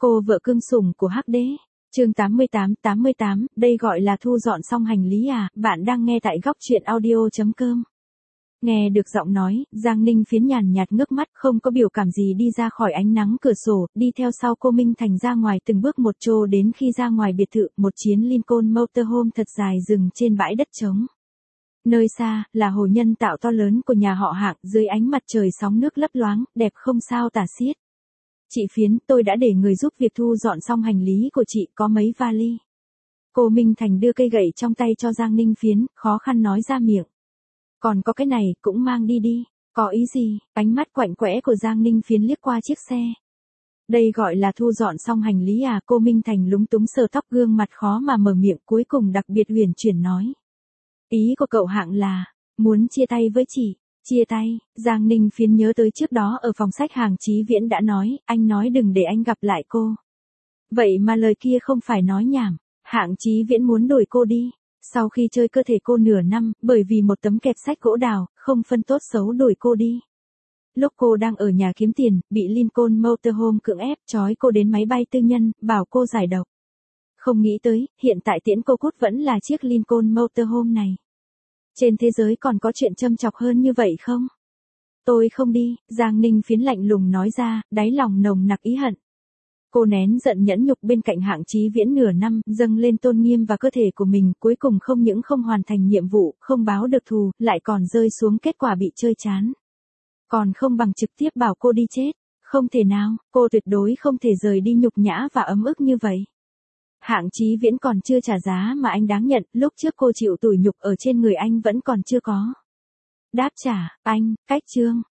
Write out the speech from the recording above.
Cô vợ cưng sủng của Hắc Đế. Chương 88, đây gọi là thu dọn xong hành lý à? Bạn đang nghe tại góc truyện audio.com. Nghe được giọng nói, Giang Ninh Phiến nhàn nhạt ngước mắt, không có biểu cảm gì đi ra khỏi ánh nắng cửa sổ, đi theo sau cô Minh Thành ra ngoài từng bước một trô đến khi ra ngoài biệt thự, một chiến Lincoln Motorhome thật dài dừng trên bãi đất trống. Nơi xa, là hồ nhân tạo to lớn của nhà họ Hạng, dưới ánh mặt trời sóng nước lấp loáng, đẹp không sao tả xiết. Chị Phiến, tôi đã để người giúp việc thu dọn xong hành lý của chị, có mấy vali. Cô Minh Thành đưa cây gậy trong tay cho Giang Ninh Phiến, khó khăn nói ra miệng. Còn có cái này, cũng mang đi đi. Có ý gì? Ánh mắt quạnh quẽ của Giang Ninh Phiến liếc qua chiếc xe. Đây gọi là thu dọn xong hành lý à? Cô Minh Thành lúng túng sờ tóc, gương mặt khó mà mở miệng, cuối cùng đặc biệt huyền chuyển nói. Ý của cậu Hạng là, muốn chia tay với chị. Chia tay, Giang Ninh Phiến nhớ tới trước đó ở phòng sách hàng Chí Viễn đã nói, anh nói đừng để anh gặp lại cô. Vậy mà lời kia không phải nói nhảm, Hạng Chí Viễn muốn đuổi cô đi. Sau khi chơi cơ thể cô nửa năm, bởi vì một tấm kẹp sách gỗ đào, không phân tốt xấu đuổi cô đi. Lúc cô đang ở nhà kiếm tiền, bị Lincoln Motorhome cưỡng ép trói cô đến máy bay tư nhân, bảo cô giải độc. Không nghĩ tới, hiện tại tiễn cô cút vẫn là chiếc Lincoln Motorhome này. Trên thế giới còn có chuyện châm chọc hơn như vậy không? Tôi không đi, Giang Ninh Phiến lạnh lùng nói ra, đáy lòng nồng nặc ý hận. Cô nén giận nhẫn nhục bên cạnh Hạng Chí Viễn nửa năm, dâng lên tôn nghiêm và cơ thể của mình, cuối cùng không những không hoàn thành nhiệm vụ, không báo được thù, lại còn rơi xuống kết quả bị chơi chán. Còn không bằng trực tiếp bảo cô đi chết. Không thể nào, cô tuyệt đối không thể rời đi nhục nhã và ấm ức như vậy. Hạng Chí Viễn còn chưa trả giá mà anh đáng nhận, lúc trước cô chịu tủi nhục ở trên người anh vẫn còn chưa có. Đáp trả, anh, cách chương.